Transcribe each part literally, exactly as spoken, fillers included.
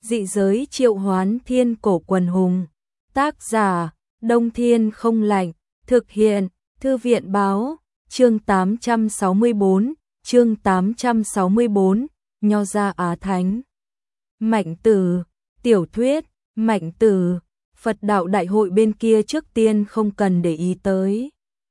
Dị giới triệu hoán thiên cổ quần hùng. Tác giả, Đông Thiên không lạnh. Thực hiện, Thư viện báo. Chương tám trăm sáu mươi bốn, chương tám trăm sáu mươi bốn, Nho gia Á Thánh. Mạnh Tử, tiểu thuyết, Mạnh Tử, Phật đạo đại hội bên kia trước tiên không cần để ý tới.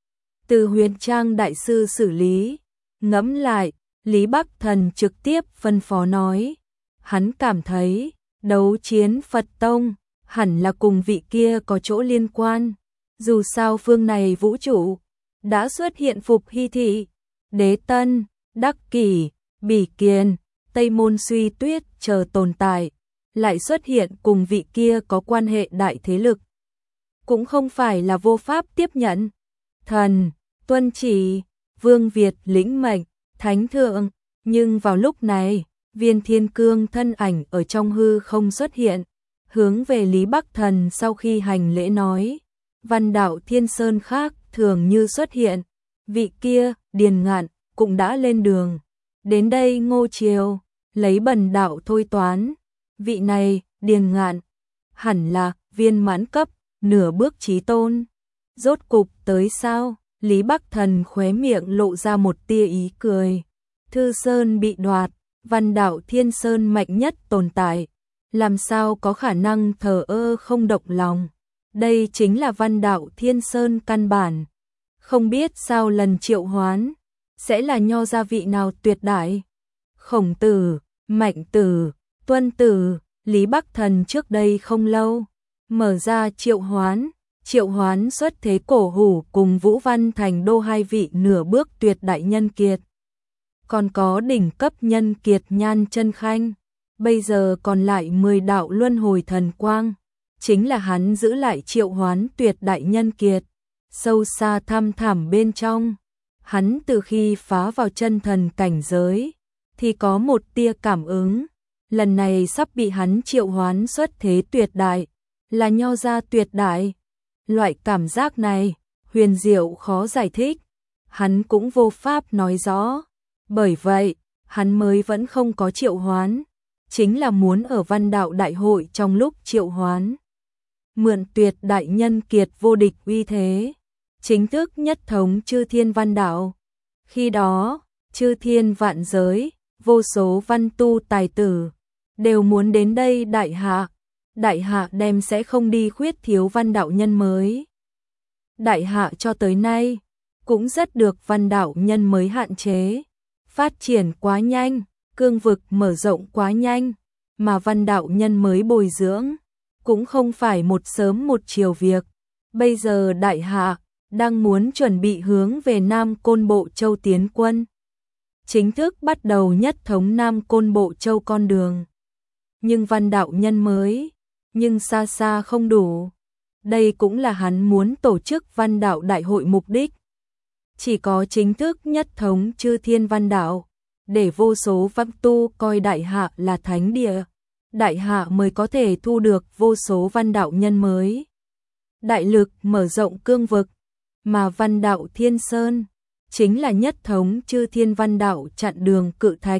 Từ Huyền Trang đại sư xử lý, ngẫm lại, Lý Bắc Thần trực tiếp phân phó nói, hắn cảm thấy, đấu chiến Phật Tông, hẳn là cùng vị kia có chỗ liên quan, dù sao phương này vũ trụ, đã xuất hiện Phục Hy Thị, Đế Tân, Đắc Kỷ, Bỉ Kiền, Tây Môn Suy Tuyết chờ tồn tại, lại xuất hiện cùng vị kia có quan hệ đại thế lực. Cũng không phải là vô pháp tiếp nhận. Thần, tuân chỉ, Vương Việt lĩnh mệnh, Thánh Thượng, nhưng vào lúc này, Viên Thiên Cương thân ảnh ở trong hư không xuất hiện, hướng về Lý Bắc Thần sau khi hành lễ nói, Văn đạo Thiên Sơn khác thường như xuất hiện, vị kia, Điền Ngạn, cũng đã lên đường, đến đây Ngô Triều, lấy bần đạo thôi toán, vị này, Điền Ngạn, hẳn là, viên mãn cấp, nửa bước chí tôn, rốt cục tới sao, Lý Bắc Thần khóe miệng lộ ra một tia ý cười, Thư Sơn bị đoạt, Văn đạo Thiên Sơn mạnh nhất tồn tại, làm sao có khả năng thờ ơ không động lòng, đây chính là Văn đạo Thiên Sơn căn bản, không biết sao lần triệu hoán, sẽ là nho gia vị nào tuyệt đại, Khổng Tử, Mạnh Tử, Tuân Tử, Lý Bắc Thần trước đây không lâu, mở ra triệu hoán, triệu hoán xuất thế cổ hủ cùng Vũ Văn Thành Đô hai vị nửa bước tuyệt đại nhân kiệt. Còn có đỉnh cấp nhân kiệt Nhan Chân Khanh, bây giờ còn lại mười đạo luân hồi thần quang, chính là hắn giữ lại triệu hoán tuyệt đại nhân kiệt, sâu xa thăm thẳm bên trong. Hắn từ khi phá vào chân thần cảnh giới, thì có một tia cảm ứng, lần này sắp bị hắn triệu hoán xuất thế tuyệt đại, là nho gia tuyệt đại. Loại cảm giác này, huyền diệu khó giải thích, hắn cũng vô pháp nói rõ. Bởi vậy, hắn mới vẫn không có triệu hoán, chính là muốn ở Văn đạo đại hội trong lúc triệu hoán. Mượn tuyệt đại nhân kiệt vô địch uy thế, chính thức nhất thống chư thiên văn đạo. Khi đó, chư thiên vạn giới, vô số văn tu tài tử, đều muốn đến đây đại hạ. Đại hạ đem sẽ không đi khuyết thiếu văn đạo nhân mới. Đại hạ cho tới nay, cũng rất được văn đạo nhân mới hạn chế. Phát triển quá nhanh, cương vực mở rộng quá nhanh, mà văn đạo nhân mới bồi dưỡng, cũng không phải một sớm một chiều việc. Bây giờ đại hạ, đang muốn chuẩn bị hướng về Nam Côn Bộ Châu tiến quân. Chính thức bắt đầu nhất thống Nam Côn Bộ Châu con đường. Nhưng văn đạo nhân mới, nhưng xa xa không đủ. Đây cũng là hắn muốn tổ chức văn đạo đại hội mục đích. Chỉ có chính thức nhất thống chư thiên văn đạo, để vô số văn tu coi đại hạ là thánh địa, đại hạ mới có thể thu được vô số văn đạo nhân mới. Đại lực mở rộng cương vực, mà văn đạo Thiên Sơn, chính là nhất thống chư thiên văn đạo chặn đường cự thạch.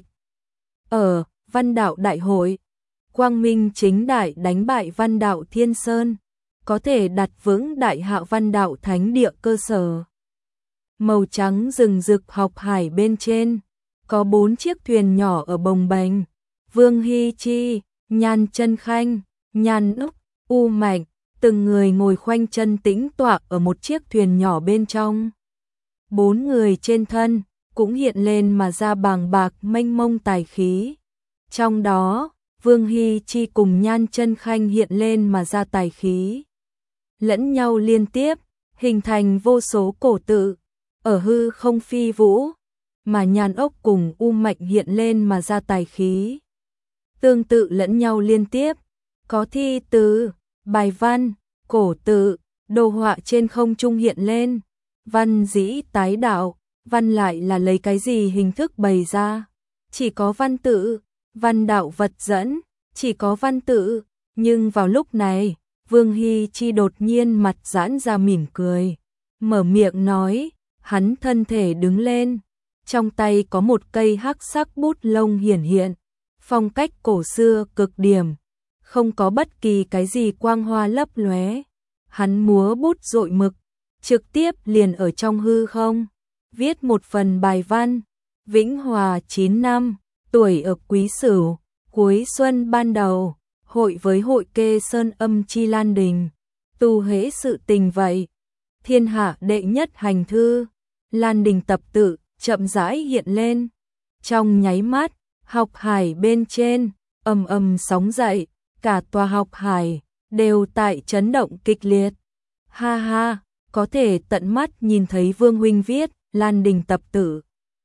Ở văn đạo đại hội, quang minh chính đại đánh bại văn đạo Thiên Sơn, có thể đặt vững đại hạ văn đạo thánh địa cơ sở. Màu trắng rừng rực học hải bên trên, có bốn chiếc thuyền nhỏ ở bồng bềnh, Vương Hy Chi, Nhan Chân Khanh, Nhan Úc, U Mạnh, từng người ngồi khoanh chân tĩnh tọa ở một chiếc thuyền nhỏ bên trong. Bốn người trên thân, cũng hiện lên mà ra bàng bạc mênh mông tài khí. Trong đó, Vương Hy Chi cùng Nhan Chân Khanh hiện lên mà ra tài khí. Lẫn nhau liên tiếp, hình thành vô số cổ tự, ở hư không phi vũ, mà Nhan Ốc cùng U Mạnh hiện lên mà ra tài khí. Tương tự lẫn nhau liên tiếp, có thi từ, bài văn, cổ tự, đồ họa trên không trung hiện lên, văn dĩ tái đạo, văn lại là lấy cái gì hình thức bày ra, chỉ có văn tự, văn đạo vật dẫn, chỉ có văn tự, nhưng vào lúc này, Vương Hy Chi đột nhiên mặt giãn ra mỉm cười, mở miệng nói, hắn thân thể đứng lên, trong tay có một cây hắc sắc bút lông hiển hiện, phong cách cổ xưa cực điểm, không có bất kỳ cái gì quang hoa lấp lóe. Hắn múa bút dội mực, trực tiếp liền ở trong hư không, viết một phần bài văn. Vĩnh Hòa chín năm, tuổi ở Quý Sửu, cuối xuân ban đầu, hội với hội kê sơn âm chi Lan Đình. Tu hễ sự tình vậy, thiên hạ đệ nhất hành thư, Lan Đình tập tự, chậm rãi hiện lên. Trong nháy mắt, học hải bên trên, ầm ầm sóng dậy, cả tòa học hải, đều tại chấn động kịch liệt. Ha ha, có thể tận mắt nhìn thấy Vương huynh viết, Lan Đình tập tự.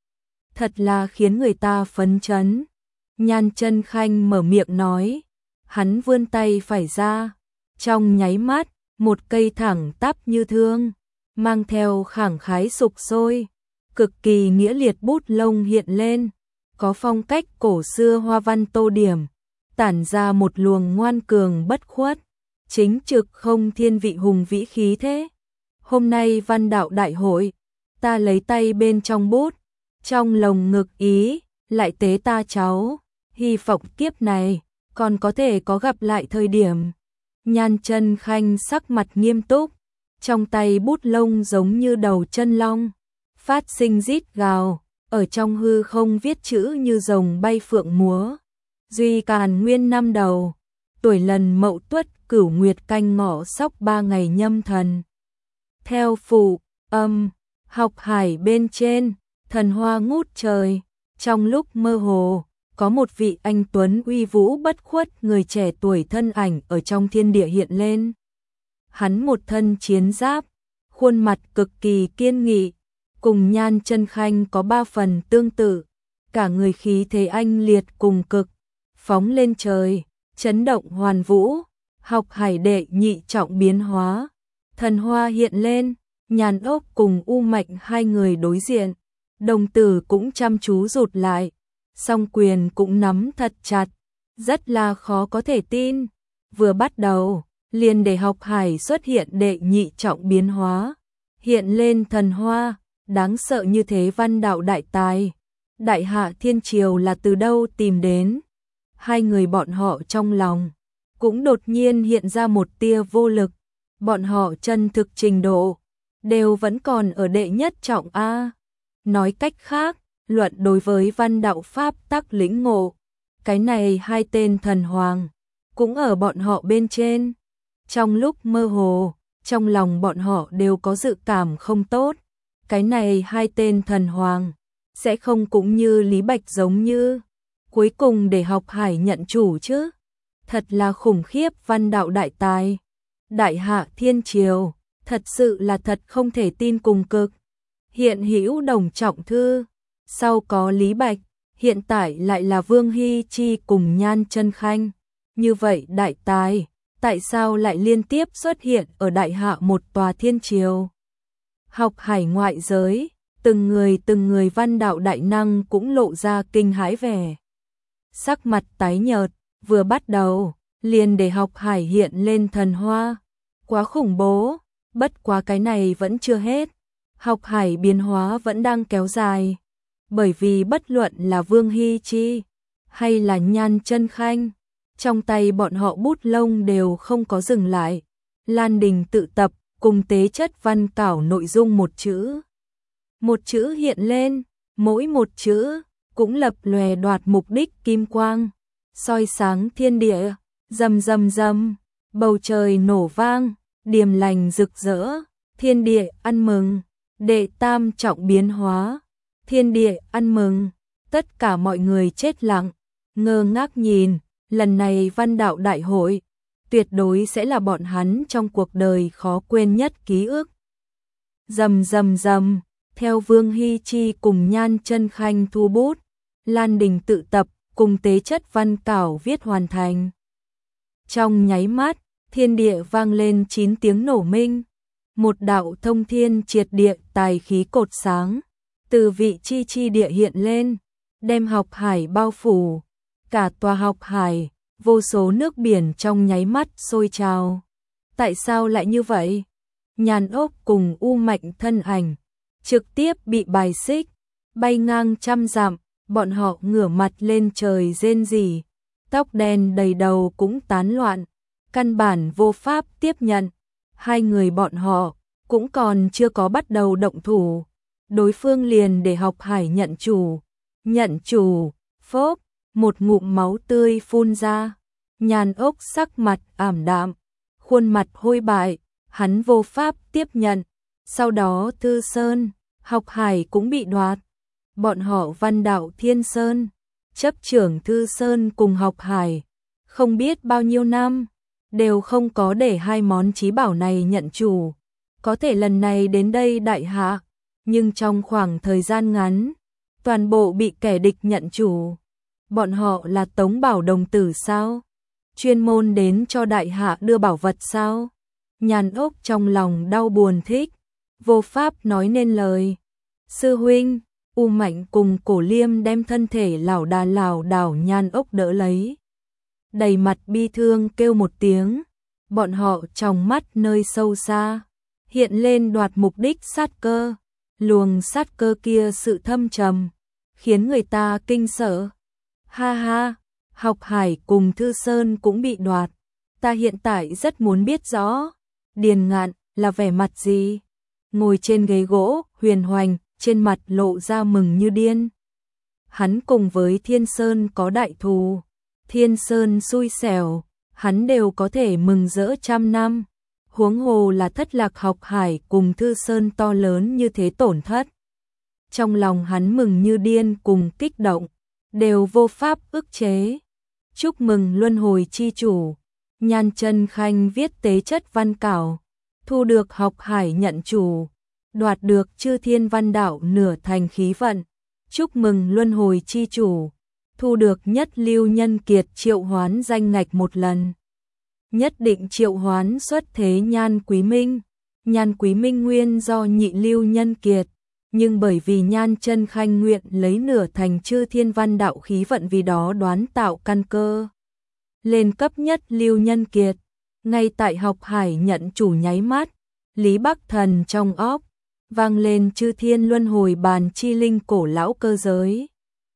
Thật là khiến người ta phấn chấn. Nhan Chân Khanh mở miệng nói, hắn vươn tay phải ra, trong nháy mắt, một cây thẳng tắp như thương, mang theo khẳng khái sục sôi, cực kỳ nghĩa liệt bút lông hiện lên, có phong cách cổ xưa hoa văn tô điểm, tản ra một luồng ngoan cường bất khuất, chính trực không thiên vị hùng vĩ khí thế. Hôm nay văn đạo đại hội, ta lấy tay bên trong bút, trong lồng ngực ý, lại tế ta cháu, hy vọng kiếp này, còn có thể có gặp lại thời điểm. Nhan Chân Khanh sắc mặt nghiêm túc, trong tay bút lông giống như đầu chân long, phát sinh rít gào, ở trong hư không viết chữ như rồng bay phượng múa. Duy Càn Nguyên năm đầu, tuổi Lần Mậu Tuất Cửu Nguyệt canh ngọ sóc ba ngày nhâm thần. Theo phụ âm, học hải bên trên, thần hoa ngút trời, trong lúc mơ hồ, có một vị anh tuấn uy vũ bất khuất người trẻ tuổi thân ảnh ở trong thiên địa hiện lên. Hắn một thân chiến giáp, khuôn mặt cực kỳ kiên nghị, cùng Nhan Chân Khanh có ba phần tương tự, cả người khí thế anh liệt cùng cực, phóng lên trời, chấn động hoàn vũ, học hải đệ nhị trọng biến hóa, thần hoa hiện lên, Nhàn Ốc cùng U Mạch hai người đối diện, đồng tử cũng chăm chú rụt lại, song quyền cũng nắm thật chặt, rất là khó có thể tin. Vừa bắt đầu, liền để học hải xuất hiện đệ nhị trọng biến hóa, hiện lên thần hoa, đáng sợ như thế văn đạo đại tài. Đại hạ thiên triều là từ đâu tìm đến? Hai người bọn họ trong lòng, cũng đột nhiên hiện ra một tia vô lực, bọn họ chân thực trình độ, đều vẫn còn ở đệ nhất trọng A. Nói cách khác, luận đối với văn đạo pháp tắc lĩnh ngộ, cái này hai tên thần hoàng, cũng ở bọn họ bên trên. Trong lúc mơ hồ, trong lòng bọn họ đều có dự cảm không tốt, cái này hai tên thần hoàng, sẽ không cũng như Lý Bạch giống như, cuối cùng để học hải nhận chủ chứ. Thật là khủng khiếp văn đạo đại tài. Đại hạ thiên triều, thật sự là thật không thể tin cùng cực. Hiện hữu Đồng Trọng Thư, sau có Lý Bạch, hiện tại lại là Vương Hy Chi cùng Nhan Chân Khanh. Như vậy đại tài, tại sao lại liên tiếp xuất hiện ở đại hạ một tòa thiên triều? Học hải ngoại giới, từng người từng người văn đạo đại năng cũng lộ ra kinh hãi vẻ. Sắc mặt tái nhợt, vừa bắt đầu, liền để học hải hiện lên thần hoa. Quá khủng bố, bất quá cái này vẫn chưa hết. Học hải biến hóa vẫn đang kéo dài. Bởi vì bất luận là Vương Hy Chi, hay là Nhan Chân Khanh, trong tay bọn họ bút lông đều không có dừng lại. Lan Đình tự tập, cùng tế chất văn cảo nội dung một chữ. Một chữ hiện lên, mỗi một chữ cũng lập lòe đoạt mục đích kim quang, soi sáng thiên địa, rầm rầm rầm, bầu trời nổ vang, điềm lành rực rỡ, thiên địa ăn mừng, đệ tam trọng biến hóa, thiên địa ăn mừng, tất cả mọi người chết lặng, ngơ ngác nhìn, lần này văn đạo đại hội, tuyệt đối sẽ là bọn hắn trong cuộc đời khó quên nhất ký ức. Rầm rầm rầm, theo Vương Hy Chi cùng Nhan Chân Khanh thu bút, Lan Đình tự tập cùng tế chất văn cảo viết hoàn thành. Trong nháy mắt, thiên địa vang lên chín tiếng nổ minh, một đạo thông thiên triệt địa tài khí cột sáng, từ vị chi chi địa hiện lên, đem học hải bao phủ, cả tòa học hải, vô số nước biển trong nháy mắt sôi trào. Tại sao lại như vậy? Nhàn Ốc cùng U Mạnh thân ảnh, trực tiếp bị bài xích, bay ngang trăm dặm, bọn họ ngửa mặt lên trời rên rỉ, tóc đen đầy đầu cũng tán loạn, căn bản vô pháp tiếp nhận. Hai người bọn họ cũng còn chưa có bắt đầu động thủ, đối phương liền để Học Hải nhận chủ. Nhận chủ, phốc, một ngụm máu tươi phun ra. Nhan Ốc sắc mặt ảm đạm, khuôn mặt hôi bại, hắn vô pháp tiếp nhận. Sau đó Thư Sơn, Học Hải cũng bị đoạt. Bọn họ Văn Đạo Thiên Sơn, chấp trưởng Thư Sơn cùng Học Hải, không biết bao nhiêu năm, đều không có để hai món chí bảo này nhận chủ. Có thể lần này đến đây đại hạ, nhưng trong khoảng thời gian ngắn, toàn bộ bị kẻ địch nhận chủ. Bọn họ là Tống Bảo đồng tử sao? Chuyên môn đến cho đại hạ đưa bảo vật sao? Nhan Ốc trong lòng đau buồn thích, vô pháp nói nên lời. Sư huynh, U Mạnh cùng Cổ Liêm đem thân thể lảo đà lảo đảo Nhan Ốc đỡ lấy. Đầy mặt bi thương kêu một tiếng, bọn họ trong mắt nơi sâu xa, hiện lên đoạt mục đích sát cơ. Luồng sát cơ kia sự thâm trầm, khiến người ta kinh sợ. Ha ha, Học Hải cùng Thư Sơn cũng bị đoạt. Ta hiện tại rất muốn biết rõ, Điền Ngạn là vẻ mặt gì? Ngồi trên ghế gỗ, Huyền Hoành, trên mặt lộ ra mừng như điên. Hắn cùng với Thiên Sơn có đại thù, Thiên Sơn xui xẻo, hắn đều có thể mừng rỡ trăm năm. Huống hồ là thất lạc Học Hải cùng Thư Sơn to lớn như thế tổn thất. Trong lòng hắn mừng như điên cùng kích động, đều vô pháp ức chế. Chúc mừng luân hồi chi chủ, Nhan Chân Khanh viết tế chất văn cảo, thu được Học Hải nhận chủ, đoạt được Chư Thiên Văn Đạo nửa thành khí vận. Chúc mừng luân hồi chi chủ, thu được nhất lưu nhân kiệt triệu hoán danh ngạch một lần. Nhất định triệu hoán xuất thế Nhan Quý Minh. Nhan Quý Minh nguyên do nhị lưu nhân kiệt, nhưng bởi vì Nhan Chân Khanh nguyện lấy nửa thành Chư Thiên Văn Đạo khí vận vì đó đoán tạo căn cơ. Lên cấp nhất lưu nhân kiệt, ngay tại Học Hải nhận chủ nháy mắt, Lý Bắc Thần trong óc vang lên Chư Thiên Luân Hồi Bàn chi linh cổ lão cơ giới,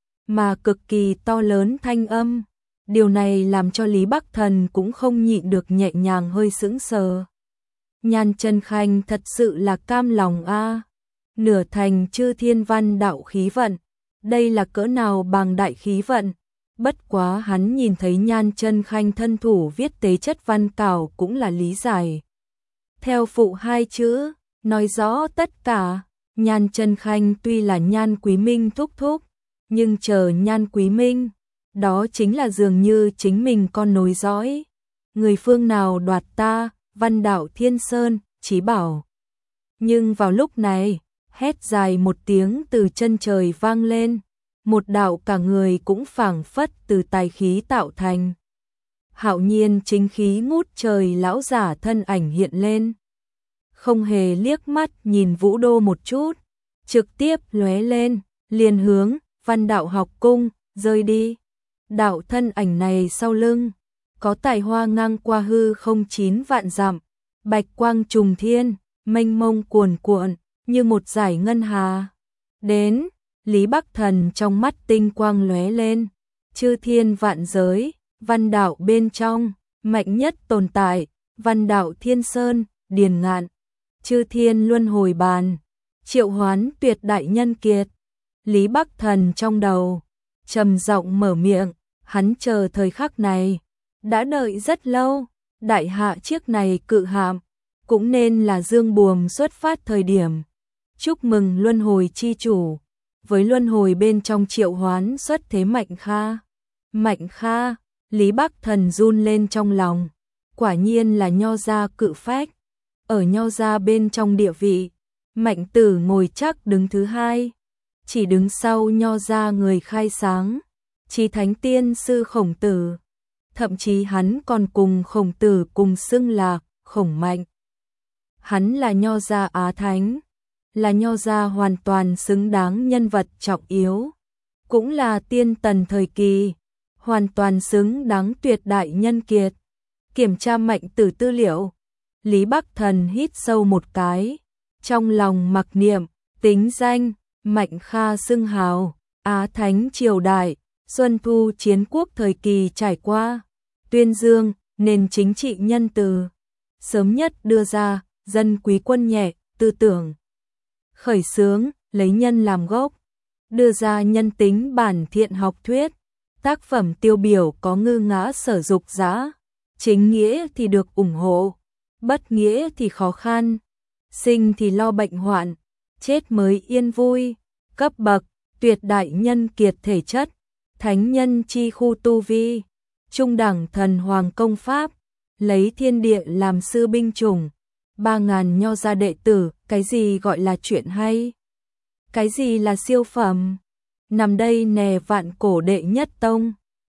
mà cực kỳ to lớn thanh âm. Điều này làm cho Lý Bắc Thần cũng không nhịn được nhẹ nhàng hơi sững sờ. Nhan Chân Khanh thật sự là cam lòng a, nửa thành Chư Thiên Văn Đạo khí vận, đây là cỡ nào bằng đại khí vận. Bất quá hắn nhìn thấy Nhan Chân Khanh thân thủ viết tế chất văn cảo cũng là lý giải. Theo phụ hai chữ, nói rõ tất cả. Nhan Chân Khanh tuy là Nhan Quý Minh thúc thúc, nhưng chờ Nhan Quý Minh, đó chính là dường như chính mình con nối dõi. Người phương nào đoạt ta, Văn Đạo Thiên Sơn, chí bảo. Nhưng vào lúc này, hét dài một tiếng từ chân trời vang lên, một đạo cả người cũng phảng phất từ tài khí tạo thành. Hạo nhiên chính khí ngút trời lão giả thân ảnh hiện lên. Không hề liếc mắt nhìn Vũ Đô một chút, trực tiếp lóe lên, liền hướng Văn Đạo học cung rơi đi. Đạo thân ảnh này sau lưng có tài hoa ngang qua hư không chín vạn dặm, bạch quang trùng thiên, mênh mông cuồn cuộn như một dải ngân hà. Đến, Lý Bắc Thần trong mắt tinh quang lóe lên, Chư Thiên vạn giới, Văn Đạo bên trong, mạnh nhất tồn tại, Văn Đạo Thiên Sơn, Điền Ngạn, Chư Thiên Luân Hồi Bàn, triệu hoán tuyệt đại nhân kiệt. Lý Bắc Thần trong đầu trầm giọng mở miệng, hắn chờ thời khắc này, đã đợi rất lâu. Đại hạ chiếc này cự hạm, cũng nên là dương buồm xuất phát thời điểm. Chúc mừng luân hồi chi chủ, với luân hồi bên trong triệu hoán xuất thế Mạnh Kha. Mạnh Kha, Lý Bắc Thần run lên trong lòng, quả nhiên là nho gia cự phách. Ở nho gia bên trong địa vị, Mạnh Tử ngồi chắc đứng thứ hai, chỉ đứng sau nho gia người khai sáng, Chí Thánh Tiên sư Khổng Tử. Thậm chí hắn còn cùng Khổng Tử cùng xưng là Khổng Mạnh. Hắn là nho gia Á Thánh, là nho gia hoàn toàn xứng đáng nhân vật trọng yếu, cũng là tiên tần thời kỳ, hoàn toàn xứng đáng tuyệt đại nhân kiệt. Kiểm tra Mạnh Tử tư liệu, Lý Bắc Thần hít sâu một cái, trong lòng mặc niệm, tính danh, Mạnh Kha xưng hào, Á Thánh triều đại, Xuân thu chiến quốc thời kỳ trải qua, tuyên dương, nền chính trị nhân từ. Sớm nhất đưa ra, dân quý quân nhẹ, tư tưởng. Khởi xướng, lấy nhân làm gốc. Đưa ra nhân tính bản thiện học thuyết. Tác phẩm tiêu biểu có Ngư Ngã Sở Dục Giã. Chính nghĩa thì được ủng hộ, bất nghĩa thì khó khăn. Sinh thì lo bệnh hoạn, chết mới yên vui. Cấp bậc, tuyệt đại nhân kiệt thể chất, thánh nhân chi khu tu vi. Trung đẳng thần hoàng công pháp, lấy thiên địa làm sư binh chủng. Ba ngàn nho gia đệ tử, cái gì gọi là chuyện hay? Cái gì là siêu phẩm? Nằm đây nè vạn cổ đệ nhất tông.